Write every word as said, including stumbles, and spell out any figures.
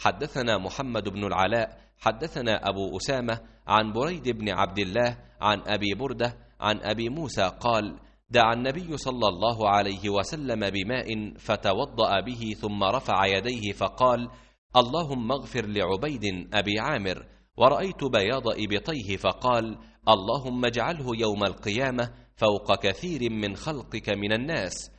حدثنا محمد بن العلاء حدثنا أبو أسامة عن بريد بن عبد الله عن أبي بردة عن أبي موسى قال: دعا النبي صلى الله عليه وسلم بماء فتوضأ به ثم رفع يديه فقال: اللهم اغفر لعبيد أبي عامر. ورأيت بياض إبطيه فقال: اللهم اجعله يوم القيامة فوق كثير من خلقك من الناس.